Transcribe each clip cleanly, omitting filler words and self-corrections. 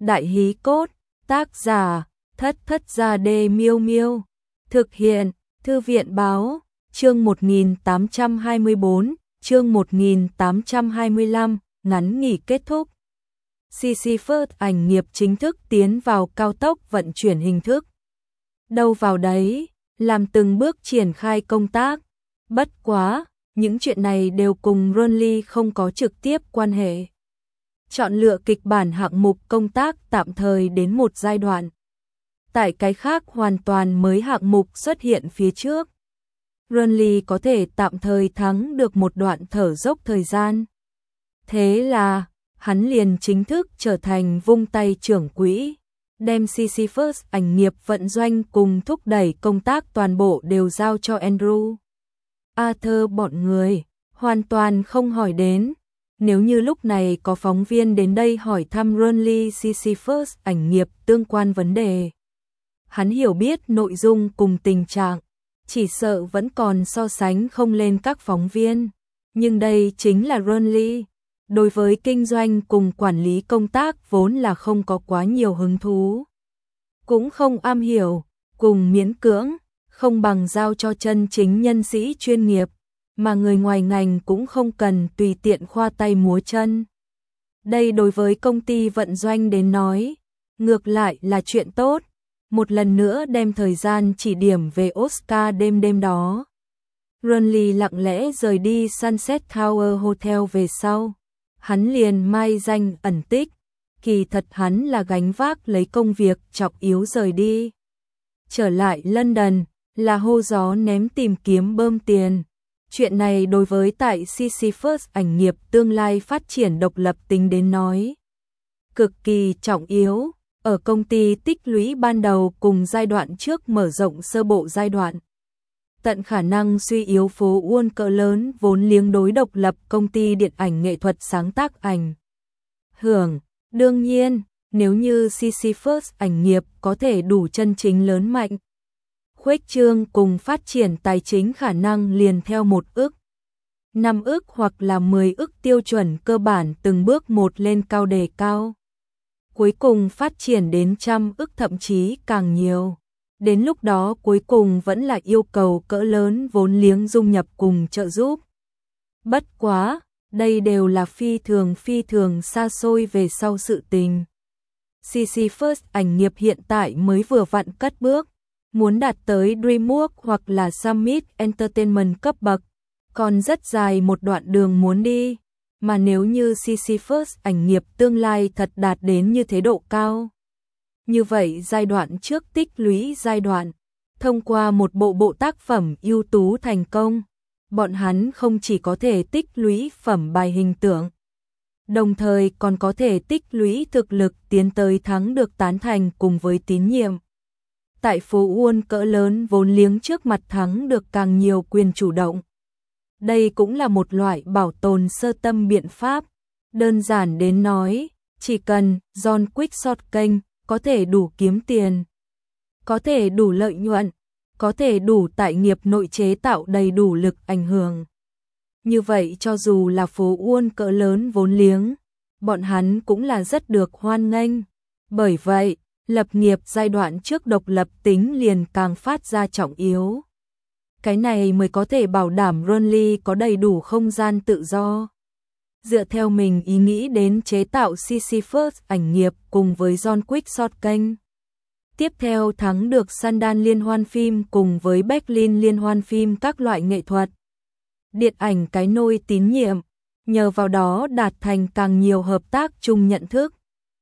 Đại hí cốt, tác giả, Thất Thất Gia Đê Miêu Miêu. Thực hiện, Thư viện báo, chương 1824, chương 1825, ngắn nghỉ kết thúc. Sisyphus ảnh nghiệp chính thức tiến vào cao tốc vận chuyển hình thức. Đâu vào đấy, làm từng bước triển khai công tác. Bất quá, những chuyện này đều cùng Ronly không có trực tiếp quan hệ. Chọn lựa kịch bản hạng mục công tác tạm thời đến một giai đoạn. Tại cái khác hoàn toàn mới hạng mục xuất hiện phía trước. Ronly có thể tạm thời thắng được một đoạn thở dốc thời gian. Thế là, hắn liền chính thức trở thành vung tay trưởng quỹ, đem Sisyphus ảnh nghiệp vận doanh cùng thúc đẩy công tác toàn bộ đều giao cho Andrew. Arthur bọn người, hoàn toàn không hỏi đến. Nếu như lúc này có phóng viên đến đây hỏi thăm Ronly Sisyphus ảnh nghiệp tương quan vấn đề, hắn hiểu biết nội dung cùng tình trạng, chỉ sợ vẫn còn so sánh không lên các phóng viên. Nhưng đây chính là Ronly, đối với kinh doanh cùng quản lý công tác vốn là không có quá nhiều hứng thú, cũng không am hiểu, cùng miễn cưỡng, không bằng giao cho chân chính nhân sĩ chuyên nghiệp, mà người ngoài ngành cũng không cần tùy tiện khoa tay múa chân. Đây đối với công ty vận doanh đến nói, ngược lại là chuyện tốt, một lần nữa đem thời gian chỉ điểm về Oscar đêm đó. Ronly lặng lẽ rời đi Sunset Tower Hotel về sau, hắn liền mai danh ẩn tích, kỳ thật hắn là gánh vác lấy công việc trọng yếu rời đi. Trở lại London, là hô gió ném tìm kiếm bơm tiền. Chuyện này đối với tại Sisyphus ảnh nghiệp tương lai phát triển độc lập tính đến nói cực kỳ trọng yếu, ở công ty tích lũy ban đầu cùng giai đoạn trước mở rộng sơ bộ giai đoạn. Tận khả năng suy yếu phố Wall cỡ lớn vốn liếng đối độc lập công ty điện ảnh nghệ thuật sáng tác ảnh hưởng. Đương nhiên, nếu như Sisyphus ảnh nghiệp có thể đủ chân chính lớn mạnh, khuếch trương cùng phát triển tài chính khả năng liền theo 1 ức, 5 ức hoặc là 10 ức tiêu chuẩn cơ bản từng bước một lên cao đề cao. Cuối cùng phát triển đến 100 ức thậm chí càng nhiều. Đến lúc đó cuối cùng vẫn là yêu cầu cỡ lớn vốn liếng dung nhập cùng trợ giúp. Bất quá, đây đều là phi thường xa xôi về sau sự tình. Sisyphus ảnh nghiệp hiện tại mới vừa vặn cất bước, muốn đạt tới DreamWorks hoặc là Summit Entertainment cấp bậc, còn rất dài một đoạn đường muốn đi, mà nếu như Sisyphus ảnh nghiệp tương lai thật đạt đến như thế độ cao. Như vậy giai đoạn trước tích lũy giai đoạn, thông qua một bộ tác phẩm ưu tú thành công, bọn hắn không chỉ có thể tích lũy phẩm bài hình tượng, đồng thời còn có thể tích lũy thực lực tiến tới thắng được tán thành cùng với tín nhiệm. Tại phố Wall cỡ lớn vốn liếng trước mặt thắng được càng nhiều quyền chủ động. Đây cũng là một loại bảo tồn sơ tâm biện pháp. Đơn giản đến nói, chỉ cần John Quick short kênh có thể đủ kiếm tiền, có thể đủ lợi nhuận, có thể đủ tại nghiệp nội chế tạo đầy đủ lực ảnh hưởng. Như vậy cho dù là phố Wall cỡ lớn vốn liếng, bọn hắn cũng là rất được hoan nghênh. Bởi vậy, lập nghiệp giai đoạn trước độc lập tính liền càng phát ra trọng yếu. Cái này mới có thể bảo đảm Ronly có đầy đủ không gian tự do. Dựa theo mình ý nghĩ đến chế tạo Sisyphus ảnh nghiệp cùng với John Quick short kênh. Tiếp theo thắng được Sundance liên hoan phim cùng với Berlin liên hoan phim các loại nghệ thuật. Điện ảnh cái nôi tín nhiệm, nhờ vào đó đạt thành càng nhiều hợp tác chung nhận thức.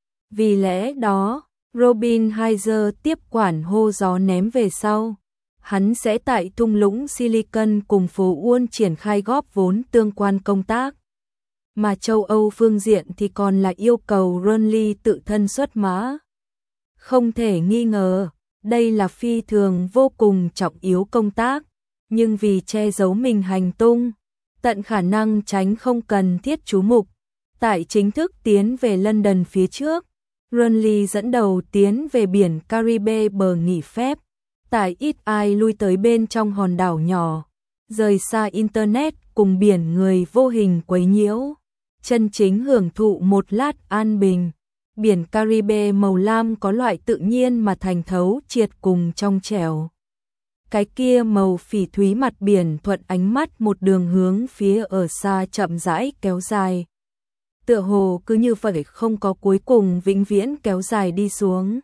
Vì lẽ đó, Robin Heiser tiếp quản hô gió ném về sau. Hắn sẽ tại thung lũng Silicon cùng phố Wall triển khai góp vốn tương quan công tác. Mà châu Âu phương diện thì còn là yêu cầu Ronly tự thân xuất mã. Không thể nghi ngờ, đây là phi thường vô cùng trọng yếu công tác, nhưng vì che giấu mình hành tung, tận khả năng tránh không cần thiết chú mục. Tại chính thức tiến về London phía trước, Ronly dẫn đầu tiến về biển Caribe bờ nghỉ phép, tại ít ai lui tới bên trong hòn đảo nhỏ, rời xa Internet cùng biển người vô hình quấy nhiễu, chân chính hưởng thụ một lát an bình. Biển Caribe màu lam có loại tự nhiên mà thành thấu triệt cùng trong trẻo. Cái kia màu phỉ thúy mặt biển thuận ánh mắt một đường hướng phía ở xa chậm rãi kéo dài. Tựa hồ cứ như vậy không có cuối cùng vĩnh viễn kéo dài đi xuống.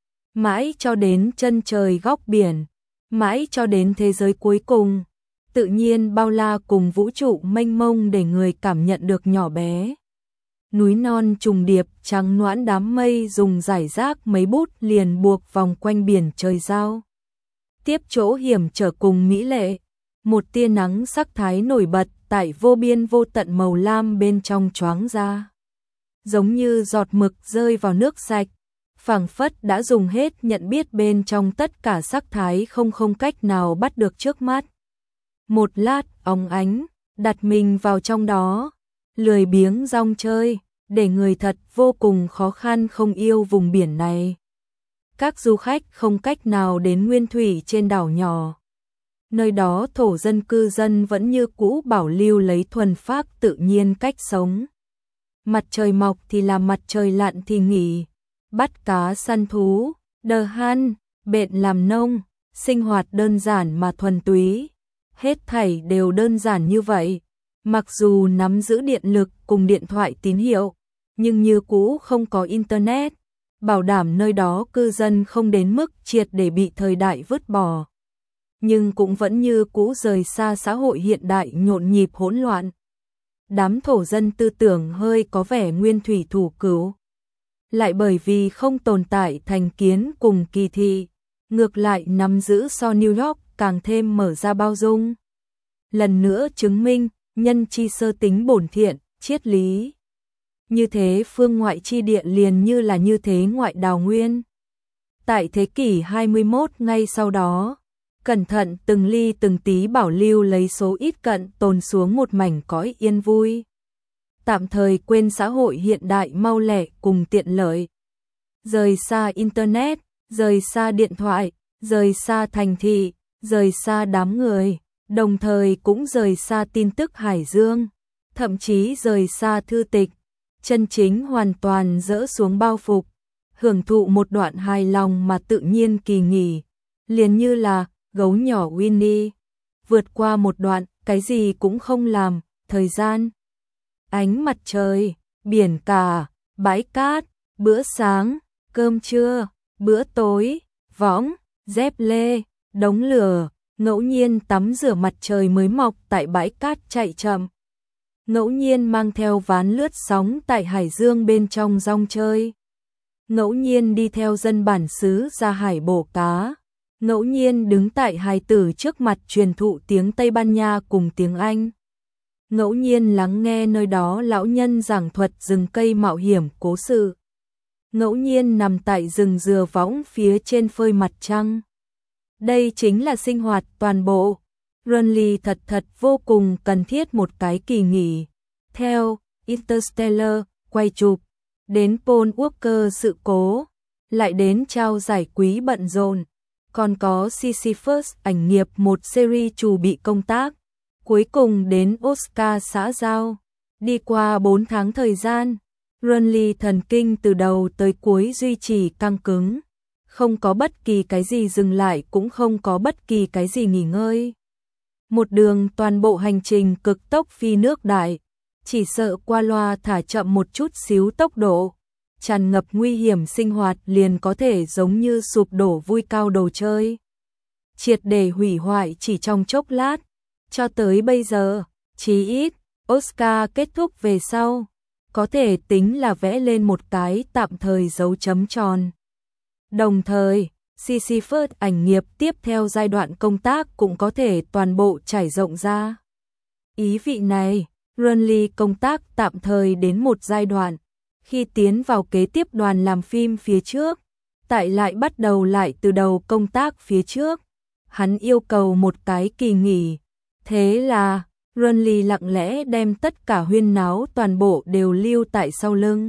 Mãi cho đến chân trời góc biển, mãi cho đến thế giới cuối cùng, tự nhiên bao la cùng vũ trụ mênh mông để người cảm nhận được nhỏ bé. Núi non trùng điệp trắng noãn đám mây dùng giải rác mấy bút liền buộc vòng quanh biển trời giao. Tiếp chỗ hiểm trở cùng mỹ lệ, một tia nắng sắc thái nổi bật tại vô biên vô tận màu lam bên trong choáng ra. Giống như giọt mực rơi vào nước sạch, phảng phất đã dùng hết nhận biết bên trong tất cả sắc thái không cách nào bắt được trước mắt. Một lát óng ánh, đặt mình vào trong đó, lười biếng rong chơi, để người thật vô cùng khó khăn không yêu vùng biển này. Các du khách không cách nào đến nguyên thủy trên đảo nhỏ. Nơi đó thổ dân cư dân vẫn như cũ bảo lưu lấy thuần phác tự nhiên cách sống. Mặt trời mọc thì làm, mặt trời lặn thì nghỉ, bắt cá săn thú, đờ han, bện làm nông, sinh hoạt đơn giản mà thuần túy. Hết thảy đều đơn giản như vậy, mặc dù nắm giữ điện lực cùng điện thoại tín hiệu, nhưng như cũ không có internet, bảo đảm nơi đó cư dân không đến mức triệt để bị thời đại vứt bỏ. Nhưng cũng vẫn như cũ rời xa xã hội hiện đại nhộn nhịp hỗn loạn. Đám thổ dân tư tưởng hơi có vẻ nguyên thủy thủ cửu. Lại bởi vì không tồn tại thành kiến cùng kỳ thị, ngược lại nắm giữ so New York càng thêm mở ra bao dung. Lần nữa chứng minh, nhân chi sơ tính bổn thiện, triết lý. Như thế phương ngoại chi địa liền như là như thế ngoại đào nguyên. Tại thế kỷ 21 ngay sau đó, cẩn thận từng ly từng tí bảo lưu lấy số ít cận tồn xuống một mảnh cõi yên vui. Tạm thời quên xã hội hiện đại mau lẹ cùng tiện lợi. Rời xa internet, rời xa điện thoại, rời xa thành thị, rời xa đám người, đồng thời cũng rời xa tin tức hải dương, thậm chí rời xa thư tịch, chân chính hoàn toàn dỡ xuống bao phục, hưởng thụ một đoạn hài lòng mà tự nhiên kỳ nghỉ, liền như là gấu nhỏ Winnie, vượt qua một đoạn, cái gì cũng không làm, thời gian, ánh mặt trời, biển cả, bãi cát, bữa sáng, cơm trưa, bữa tối, võng, dép lê, đống lửa, ngẫu nhiên tắm rửa mặt trời mới mọc tại bãi cát chạy chậm. Ngẫu nhiên mang theo ván lướt sóng tại hải dương bên trong rong chơi. Ngẫu nhiên đi theo dân bản xứ ra hải bổ cá. Ngẫu nhiên đứng tại hài tử trước mặt truyền thụ tiếng Tây Ban Nha cùng tiếng Anh. Ngẫu nhiên lắng nghe nơi đó lão nhân giảng thuật rừng cây mạo hiểm cố sự. Ngẫu nhiên nằm tại rừng dừa võng phía trên phơi mặt trăng. Đây chính là sinh hoạt toàn bộ. Runley thật vô cùng cần thiết một cái kỳ nghỉ. Theo Interstellar, quay chụp, đến Paul Walker sự cố, lại đến trao giải quý bận rộn, còn có Sisyphus ảnh nghiệp một series chủ bị công tác, cuối cùng đến Oscar xã giao. Đi qua 4 tháng thời gian, Runley thần kinh từ đầu tới cuối duy trì căng cứng, không có bất kỳ cái gì dừng lại cũng không có bất kỳ cái gì nghỉ ngơi. Một đường toàn bộ hành trình cực tốc phi nước đại, chỉ sợ qua loa thả chậm một chút xíu tốc độ, tràn ngập nguy hiểm sinh hoạt liền có thể giống như sụp đổ vui cao đồ chơi. Triệt để hủy hoại chỉ trong chốc lát, cho tới bây giờ, chí ít, Oscar kết thúc về sau, có thể tính là vẽ lên một cái tạm thời dấu chấm tròn. Đồng thời, Sisyphus ảnh nghiệp tiếp theo giai đoạn công tác cũng có thể toàn bộ trải rộng ra. Ý vị này, Runley công tác tạm thời đến một giai đoạn, khi tiến vào kế tiếp đoàn làm phim phía trước, tại lại bắt đầu lại từ đầu công tác phía trước. Hắn yêu cầu một cái kỳ nghỉ, thế là Runley lặng lẽ đem tất cả huyên náo toàn bộ đều lưu tại sau lưng.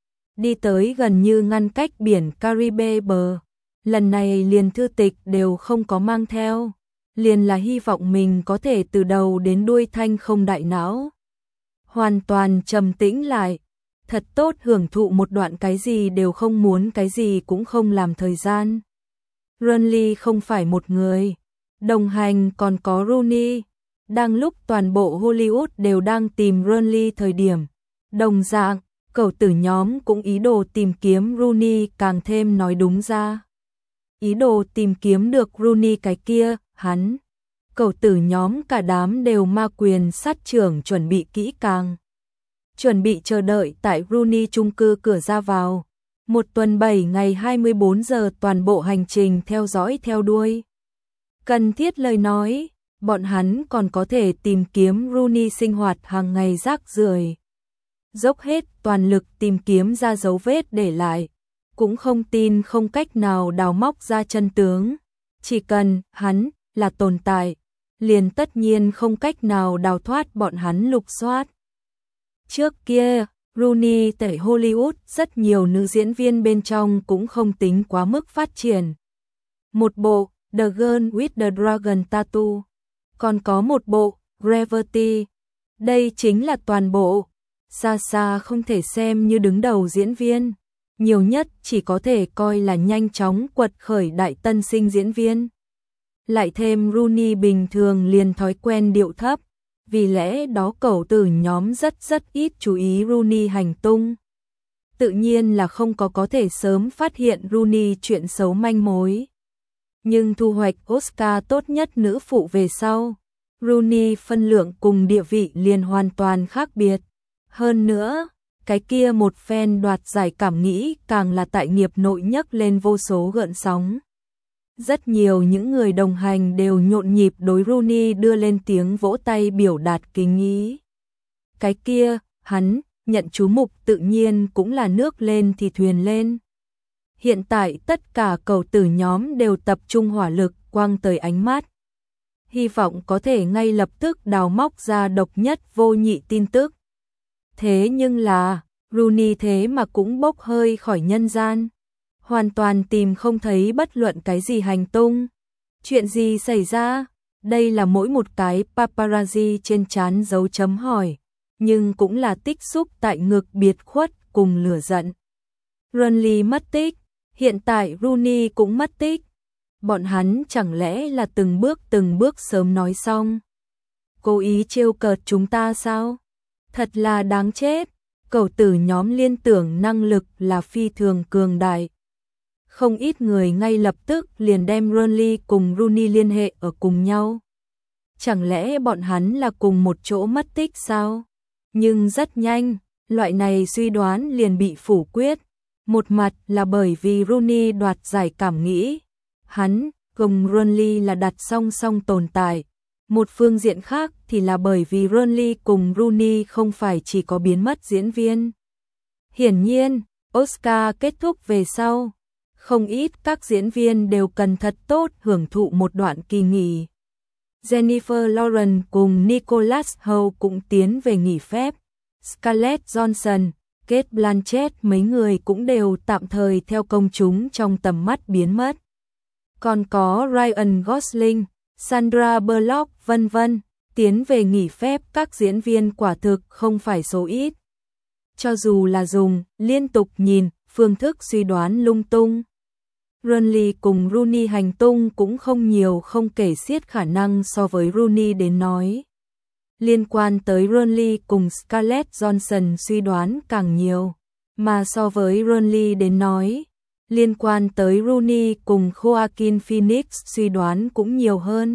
Đi tới gần như ngăn cách biển Caribe bờ, lần này liền thư tịch đều không có mang theo, liền là hy vọng mình có thể từ đầu đến đuôi thanh không đại não. Hoàn toàn trầm tĩnh lại, thật tốt hưởng thụ một đoạn cái gì đều không muốn cái gì cũng không làm thời gian. Burnley không phải một người, đồng hành còn có Rooney. Đang lúc toàn bộ Hollywood đều đang tìm Burnley thời điểm, đồng dạng, cẩu tử nhóm cũng ý đồ tìm kiếm Rooney càng thêm nói đúng ra. Ý đồ tìm kiếm được Rooney cái kia, hắn. Cẩu tử nhóm cả đám đều ma quyền sát trưởng chuẩn bị kỹ càng. Chuẩn bị chờ đợi tại Rooney chung cư cửa ra vào. Một tuần 7 ngày 24 giờ toàn bộ hành trình theo dõi theo đuôi. Cần thiết lời nói, bọn hắn còn có thể tìm kiếm Rooney sinh hoạt hàng ngày rác rưởi. Dốc hết toàn lực tìm kiếm ra dấu vết để lại. Cũng không tin không cách nào đào móc ra chân tướng. Chỉ cần hắn là tồn tại, liền tất nhiên không cách nào đào thoát bọn hắn lục soát. Trước kia, Rooney tại Hollywood rất nhiều nữ diễn viên bên trong cũng không tính quá mức phát triển. Một bộ The Girl with the Dragon Tattoo, còn có một bộ Gravity. Đây chính là toàn bộ, xa xa không thể xem như đứng đầu diễn viên, nhiều nhất chỉ có thể coi là nhanh chóng quật khởi đại tân sinh diễn viên. Lại thêm Rooney bình thường liền thói quen điệu thấp, vì lẽ đó cẩu tử nhóm rất ít chú ý Rooney hành tung. Tự nhiên là không có thể sớm phát hiện Rooney chuyện xấu manh mối. Nhưng thu hoạch Oscar tốt nhất nữ phụ về sau, Rooney phân lượng cùng địa vị liền hoàn toàn khác biệt. Hơn nữa, cái kia một phen đoạt giải cảm nghĩ càng là tại nghiệp nội nhấc lên vô số gợn sóng. Rất nhiều những người đồng hành đều nhộn nhịp đối Rooney đưa lên tiếng vỗ tay biểu đạt kính ý. Cái kia, hắn, nhận chú mục tự nhiên cũng là nước lên thì thuyền lên. Hiện tại tất cả cẩu tử nhóm đều tập trung hỏa lực quăng tới ánh mắt. Hy vọng có thể ngay lập tức đào móc ra độc nhất vô nhị tin tức. Thế nhưng là, Rooney thế mà cũng bốc hơi khỏi nhân gian. Hoàn toàn tìm không thấy bất luận cái gì hành tung. Chuyện gì xảy ra? Đây là mỗi một cái paparazzi trên trán dấu chấm hỏi, nhưng cũng là tích xúc tại ngực biệt khuất cùng lửa giận. Burnley mất tích, hiện tại Rooney cũng mất tích. Bọn hắn chẳng lẽ là từng bước sớm nói xong. Cố ý trêu cợt chúng ta sao? Thật là đáng chết. Cẩu tử nhóm liên tưởng năng lực là phi thường cường đại. Không ít người ngay lập tức liền đem Burnley cùng Rooney liên hệ ở cùng nhau. Chẳng lẽ bọn hắn là cùng một chỗ mất tích sao? Nhưng rất nhanh, loại này suy đoán liền bị phủ quyết. Một mặt là bởi vì Rooney đoạt giải cảm nghĩ. Hắn cùng Burnley là đặt song song tồn tại. Một phương diện khác thì là bởi vì Burnley cùng Rooney không phải chỉ có biến mất diễn viên. Hiển nhiên, Oscar kết thúc về sau, không ít các diễn viên đều cần thật tốt hưởng thụ một đoạn kỳ nghỉ. Jennifer Lawrence cùng Nicholas Hoult cũng tiến về nghỉ phép. Scarlett Johansson, Cate Blanchett mấy người cũng đều tạm thời theo công chúng trong tầm mắt biến mất. Còn có Ryan Gosling, Sandra Bullock vân vân, tiến về nghỉ phép các diễn viên quả thực không phải số ít. Cho dù là dùng liên tục nhìn, phương thức suy đoán lung tung. Burnley cùng Rooney hành tung cũng không nhiều không kể xiết khả năng so với Rooney đến nói. Liên quan tới Burnley cùng Scarlett Johansson suy đoán càng nhiều, mà so với Burnley đến nói, liên quan tới Rooney cùng Joaquin Phoenix suy đoán cũng nhiều hơn.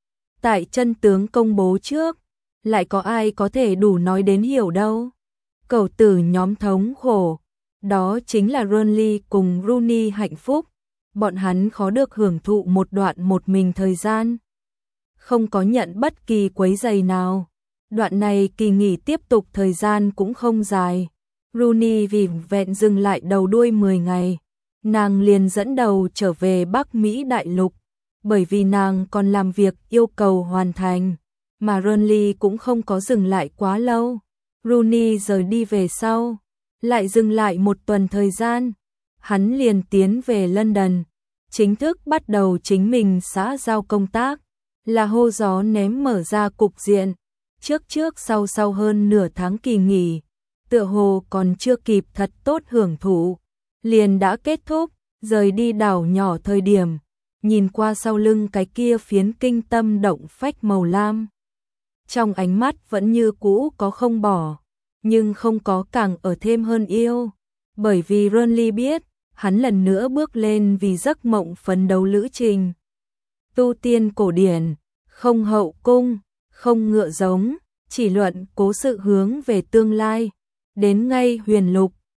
Tại chân tướng công bố trước, lại có ai có thể đủ nói đến hiểu đâu. Cẩu tử nhóm thống khổ, đó chính là Burnley cùng Rooney hạnh phúc, bọn hắn khó được hưởng thụ một đoạn một mình thời gian. Không có nhận bất kỳ quấy rầy nào. Đoạn này kỳ nghỉ tiếp tục thời gian cũng không dài. Rooney vì vẹn dừng lại đầu đuôi 10 ngày. Nàng liền dẫn đầu trở về Bắc Mỹ đại lục, bởi vì nàng còn làm việc yêu cầu hoàn thành, mà Burnley cũng không có dừng lại quá lâu. Rooney rời đi về sau, lại dừng lại một tuần thời gian, hắn liền tiến về London, chính thức bắt đầu chính mình xã giao công tác, là hô gió ném mở ra cục diện, trước sau hơn nửa tháng kỳ nghỉ, tựa hồ còn chưa kịp thật tốt hưởng thụ, liền đã kết thúc, rời đi đảo nhỏ thời điểm, nhìn qua sau lưng cái kia phiến kinh tâm động phách màu lam. Trong ánh mắt vẫn như cũ có không bỏ, nhưng không có càng ở thêm hơn yêu, bởi vì Renly biết, hắn lần nữa bước lên vì giấc mộng phấn đấu lữ trình. Tu tiên cổ điển, không hậu cung, không ngựa giống, chỉ luận cố sự hướng về tương lai, đến ngay huyền lục,